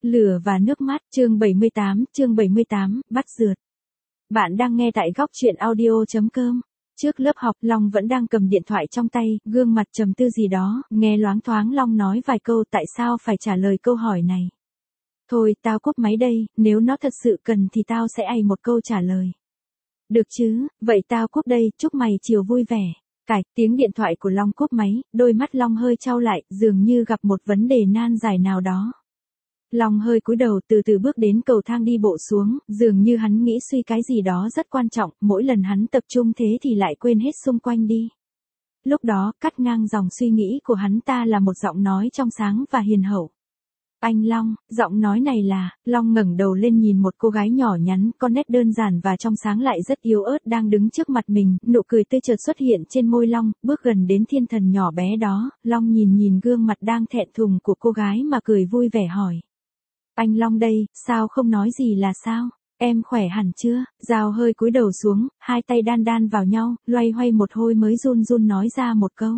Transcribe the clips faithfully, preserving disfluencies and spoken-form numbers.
Lửa và nước mắt, chương bảy mươi tám, chương bảy mươi tám, bắt rượt. Bạn đang nghe tại góc truyện audio chấm com. Trước lớp học, Long vẫn đang cầm điện thoại trong tay, gương mặt trầm tư gì đó, nghe loáng thoáng Long nói vài câu tại sao phải trả lời câu hỏi này. Thôi, tao cúp máy đây, nếu nó thật sự cần thì tao sẽ ày một câu trả lời. Được chứ, vậy tao cúp đây, chúc mày chiều vui vẻ. Cạch, tiếng điện thoại của Long cúp máy, đôi mắt Long hơi chau lại, dường như gặp một vấn đề nan giải nào đó. Long hơi cúi đầu từ từ bước đến cầu thang đi bộ xuống, dường như hắn nghĩ suy cái gì đó rất quan trọng, mỗi lần hắn tập trung thế thì lại quên hết xung quanh đi. Lúc đó, cắt ngang dòng suy nghĩ của hắn ta là một giọng nói trong sáng và hiền hậu. Anh Long, giọng nói này là, Long ngẩng đầu lên nhìn một cô gái nhỏ nhắn, con nét đơn giản và trong sáng lại rất yếu ớt đang đứng trước mặt mình, nụ cười tươi chợt xuất hiện trên môi Long, bước gần đến thiên thần nhỏ bé đó, Long nhìn nhìn gương mặt đang thẹn thùng của cô gái mà cười vui vẻ hỏi. Anh Long đây, sao không nói gì là sao? Em khỏe hẳn chưa? Giao hơi cúi đầu xuống, hai tay đan đan vào nhau, loay hoay một hồi mới run run nói ra một câu.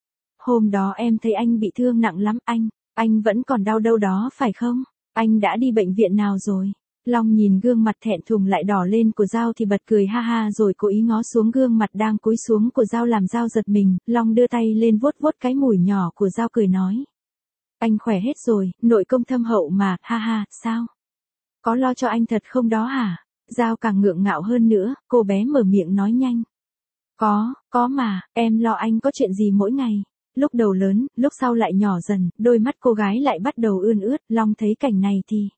Hôm đó em thấy anh bị thương nặng lắm, anh, anh vẫn còn đau đâu đó phải không? Anh đã đi bệnh viện nào rồi? Long nhìn gương mặt thẹn thùng lại đỏ lên của Giao thì bật cười ha ha rồi cố ý ngó xuống gương mặt đang cúi xuống của Giao làm Giao giật mình, Long đưa tay lên vuốt vuốt cái mũi nhỏ của Giao cười nói. Anh khỏe hết rồi, nội công thâm hậu mà, ha ha, sao? Có lo cho anh thật không đó hả? Giao càng ngượng ngạo hơn nữa, cô bé mở miệng nói nhanh. Có, có mà, em lo anh có chuyện gì mỗi ngày. Lúc đầu lớn, lúc sau lại nhỏ dần, đôi mắt cô gái lại bắt đầu ươn ướt, Long thấy cảnh này thì.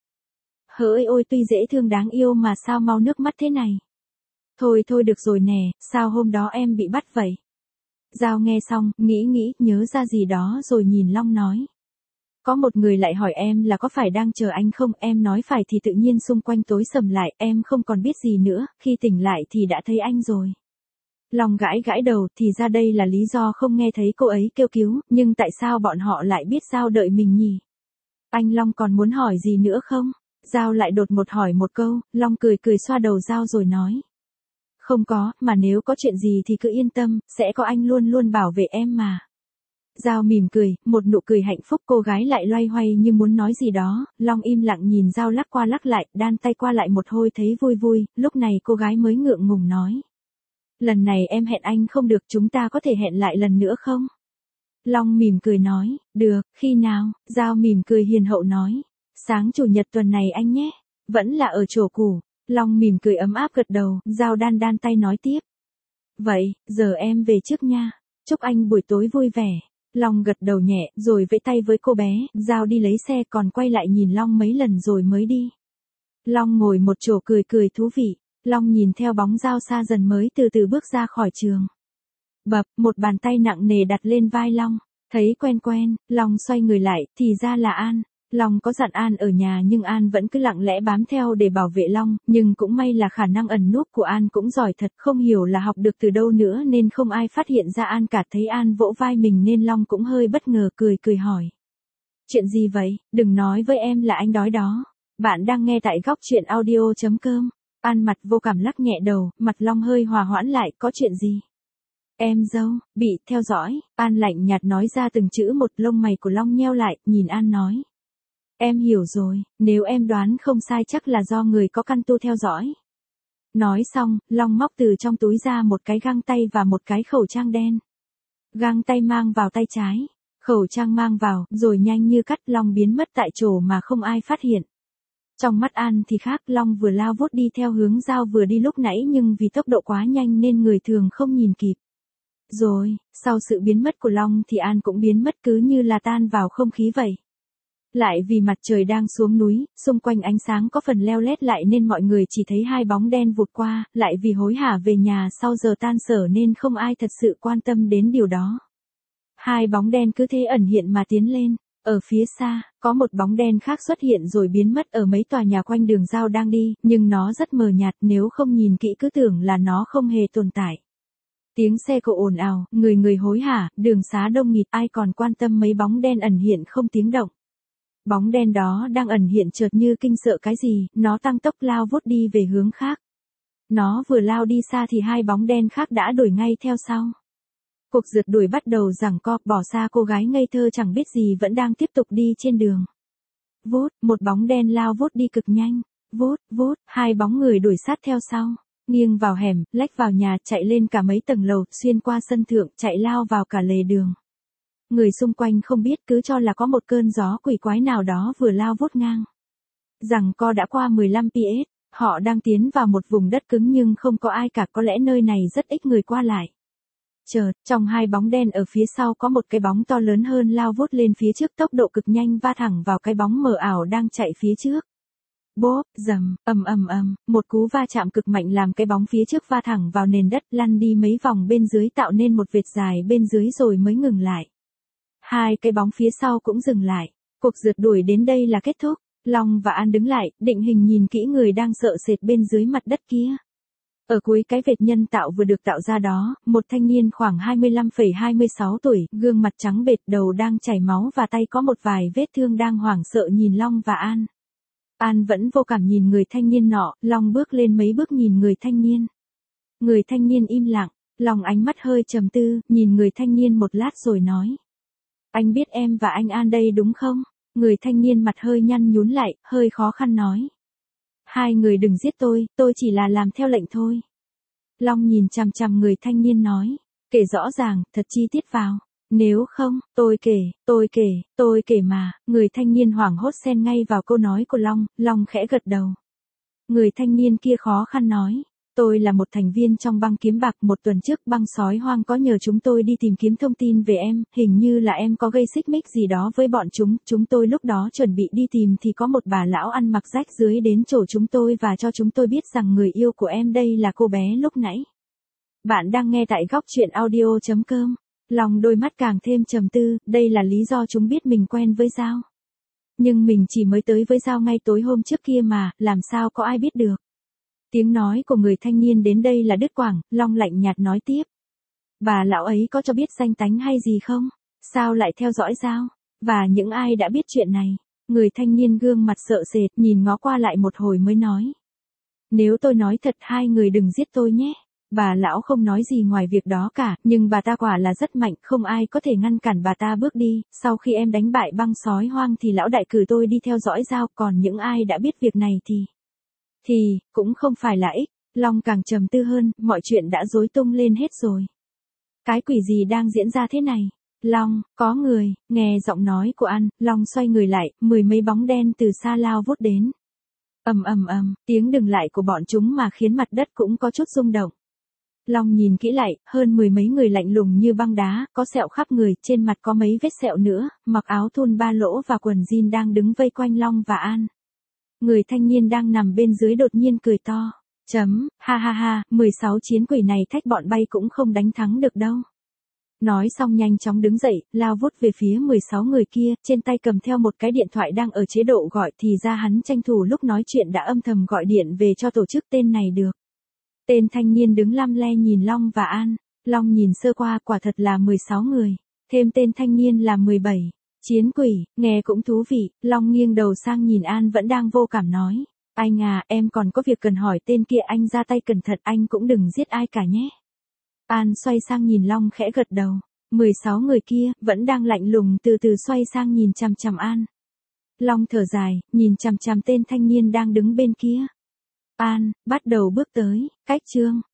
Hỡi ôi tuy dễ thương đáng yêu mà sao mau nước mắt thế này. Thôi thôi được rồi nè, sao hôm đó em bị bắt vậy? Giao nghe xong, nghĩ nghĩ, nhớ ra gì đó rồi nhìn Long nói. Có một người lại hỏi em là có phải đang chờ anh không, em nói phải thì tự nhiên xung quanh tối sầm lại, em không còn biết gì nữa, khi tỉnh lại thì đã thấy anh rồi. Long gãi gãi đầu, thì ra đây là lý do không nghe thấy cô ấy kêu cứu, nhưng tại sao bọn họ lại biết Giao đợi mình nhỉ? Anh Long còn muốn hỏi gì nữa không? Giao lại đột ngột hỏi một câu, Long cười cười xoa đầu Giao rồi nói. Không có, mà nếu có chuyện gì thì cứ yên tâm, sẽ có anh luôn luôn bảo vệ em mà. Giao mỉm cười, một nụ cười hạnh phúc, cô gái lại loay hoay như muốn nói gì đó, Long im lặng nhìn Giao lắc qua lắc lại, đan tay qua lại một hồi thấy vui vui, lúc này cô gái mới ngượng ngùng nói. Lần này em hẹn anh không được, chúng ta có thể hẹn lại lần nữa không? Long mỉm cười nói, được, khi nào? Giao mỉm cười hiền hậu nói, sáng chủ nhật tuần này anh nhé, vẫn là ở chỗ cũ. Long mỉm cười ấm áp gật đầu, Giao đan đan tay nói tiếp. Vậy, giờ em về trước nha, chúc anh buổi tối vui vẻ. Long gật đầu nhẹ, rồi vẫy tay với cô bé, Giao đi lấy xe còn quay lại nhìn Long mấy lần rồi mới đi. Long ngồi một chỗ cười cười thú vị, Long nhìn theo bóng Giao xa dần mới từ từ bước ra khỏi trường. Bập, một bàn tay nặng nề đặt lên vai Long, thấy quen quen, Long xoay người lại, thì ra là An. Long có dặn An ở nhà nhưng An vẫn cứ lặng lẽ bám theo để bảo vệ Long, nhưng cũng may là khả năng ẩn núp của An cũng giỏi thật, không hiểu là học được từ đâu nữa nên không ai phát hiện ra An cả, thấy An vỗ vai mình nên Long cũng hơi bất ngờ cười cười hỏi. Chuyện gì vậy, đừng nói với em là anh đói đó. Bạn đang nghe tại góc truyện audio chấm com. An mặt vô cảm lắc nhẹ đầu, mặt Long hơi hòa hoãn lại, có chuyện gì? Em dâu, bị theo dõi, An lạnh nhạt nói ra từng chữ một, lông mày của Long nheo lại, nhìn An nói. Em hiểu rồi, nếu em đoán không sai chắc là do người có căn tu theo dõi. Nói xong, Long móc từ trong túi ra một cái găng tay và một cái khẩu trang đen. Găng tay mang vào tay trái, khẩu trang mang vào, rồi nhanh như cắt Long biến mất tại chỗ mà không ai phát hiện. Trong mắt An thì khác, Long vừa lao vút đi theo hướng Giao vừa đi lúc nãy nhưng vì tốc độ quá nhanh nên người thường không nhìn kịp. Rồi, sau sự biến mất của Long thì An cũng biến mất cứ như là tan vào không khí vậy. Lại vì mặt trời đang xuống núi, xung quanh ánh sáng có phần leo lét lại nên mọi người chỉ thấy hai bóng đen vụt qua, lại vì hối hả về nhà sau giờ tan sở nên không ai thật sự quan tâm đến điều đó. Hai bóng đen cứ thế ẩn hiện mà tiến lên, ở phía xa, có một bóng đen khác xuất hiện rồi biến mất ở mấy tòa nhà quanh đường Giao đang đi, nhưng nó rất mờ nhạt, nếu không nhìn kỹ cứ tưởng là nó không hề tồn tại. Tiếng xe cộ ồn ào, người người hối hả, đường xá đông nghịt, ai còn quan tâm mấy bóng đen ẩn hiện không tiếng động. Bóng đen đó đang ẩn hiện chợt như kinh sợ cái gì, nó tăng tốc lao vút đi về hướng khác. Nó vừa lao đi xa thì hai bóng đen khác đã đuổi ngay theo sau. Cuộc rượt đuổi bắt đầu giằng co, bỏ xa cô gái ngây thơ chẳng biết gì vẫn đang tiếp tục đi trên đường. vút, một bóng đen lao vút đi cực nhanh. Vút, vút, hai bóng người đuổi sát theo sau. Nghiêng vào hẻm, lách vào nhà, chạy lên cả mấy tầng lầu, xuyên qua sân thượng, chạy lao vào cả lề đường. Người xung quanh không biết, cứ cho là có một cơn gió quỷ quái nào đó vừa lao vút ngang. Rằng co đã qua mười lăm pi ét, họ đang tiến vào một vùng đất cứng nhưng không có ai cả, có lẽ nơi này rất ít người qua lại. Chợt, trong hai bóng đen ở phía sau có một cái bóng to lớn hơn lao vút lên phía trước, tốc độ cực nhanh va thẳng vào cái bóng mờ ảo đang chạy phía trước. Bốp, dầm, ầm ầm ầm, một cú va chạm cực mạnh làm cái bóng phía trước va thẳng vào nền đất, lăn đi mấy vòng bên dưới tạo nên một vệt dài bên dưới rồi mới ngừng lại. Hai cái bóng phía sau cũng dừng lại. Cuộc rượt đuổi đến đây là kết thúc. Long và An đứng lại, định hình nhìn kỹ người đang sợ sệt bên dưới mặt đất kia. Ở cuối cái vệt nhân tạo vừa được tạo ra đó, một thanh niên khoảng hai mươi lăm phẩy hai mươi sáu tuổi, gương mặt trắng bệch, đầu đang chảy máu và tay có một vài vết thương đang hoảng sợ nhìn Long và An. An vẫn vô cảm nhìn người thanh niên nọ, Long bước lên mấy bước nhìn người thanh niên. Người thanh niên im lặng, Long ánh mắt hơi trầm tư, nhìn người thanh niên một lát rồi nói. Anh biết em và anh An đây đúng không? Người thanh niên mặt hơi nhăn nhún lại, hơi khó khăn nói. Hai người đừng giết tôi, tôi chỉ là làm theo lệnh thôi. Long nhìn chằm chằm người thanh niên nói. Kể rõ ràng, thật chi tiết vào. Nếu không, tôi kể, tôi kể, tôi kể mà. Người thanh niên hoảng hốt xen ngay vào câu nói của Long, Long khẽ gật đầu. Người thanh niên kia khó khăn nói. Tôi là một thành viên trong băng kiếm bạc, một tuần trước băng sói hoang có nhờ chúng tôi đi tìm kiếm thông tin về em, hình như là em có gây xích mích gì đó với bọn chúng, chúng tôi lúc đó chuẩn bị đi tìm thì có một bà lão ăn mặc rách rưới đến chỗ chúng tôi và cho chúng tôi biết rằng người yêu của em đây là cô bé lúc nãy. Bạn đang nghe tại góc truyện audio chấm com. Lòng đôi mắt càng thêm trầm tư, đây là lý do chúng biết mình quen với Giao. Nhưng mình chỉ mới tới với Giao ngay tối hôm trước kia mà, làm sao có ai biết được. Tiếng nói của người thanh niên đến đây là đứt quãng, Long lạnh nhạt nói tiếp. Bà lão ấy có cho biết danh tánh hay gì không? Sao lại theo dõi Giao? Và những ai đã biết chuyện này? Người thanh niên gương mặt sợ sệt, nhìn ngó qua lại một hồi mới nói. Nếu tôi nói thật, hai người đừng giết tôi nhé. Bà lão không nói gì ngoài việc đó cả, nhưng bà ta quả là rất mạnh, không ai có thể ngăn cản bà ta bước đi. Sau khi em đánh bại băng sói hoang thì lão đại cử tôi đi theo dõi Giao, còn những ai đã biết việc này thì... Thì, cũng không phải là ích. Long càng trầm tư hơn, mọi chuyện đã rối tung lên hết rồi. Cái quỷ gì đang diễn ra thế này? Long, có người, nghe giọng nói của An, Long xoay người lại, mười mấy bóng đen từ xa lao vút đến. Ầm ầm ầm, tiếng đừng lại của bọn chúng mà khiến mặt đất cũng có chút rung động. Long nhìn kỹ lại, hơn mười mấy người lạnh lùng như băng đá, có sẹo khắp người, trên mặt có mấy vết sẹo nữa, mặc áo thun ba lỗ và quần jean đang đứng vây quanh Long và An. Người thanh niên đang nằm bên dưới đột nhiên cười to. Chấm, ha ha ha, mười sáu chiến quỷ này thách bọn bay cũng không đánh thắng được đâu. Nói xong nhanh chóng đứng dậy, lao vút về phía mười sáu người kia, trên tay cầm theo một cái điện thoại đang ở chế độ gọi, thì ra hắn tranh thủ lúc nói chuyện đã âm thầm gọi điện về cho tổ chức tên này được. Tên thanh niên đứng lăm le nhìn Long và An. Long nhìn sơ qua, quả thật là mười sáu người. Thêm tên thanh niên là mười bảy. Chiến quỷ, nghe cũng thú vị. Long nghiêng đầu sang nhìn An vẫn đang vô cảm nói. Anh à, em còn có việc cần hỏi tên kia, anh ra tay cẩn thận, anh cũng đừng giết ai cả nhé. An xoay sang nhìn Long khẽ gật đầu. mười sáu người kia, vẫn đang lạnh lùng từ từ xoay sang nhìn chằm chằm An. Long thở dài, nhìn chằm chằm tên thanh niên đang đứng bên kia. An, bắt đầu bước tới, cách chương.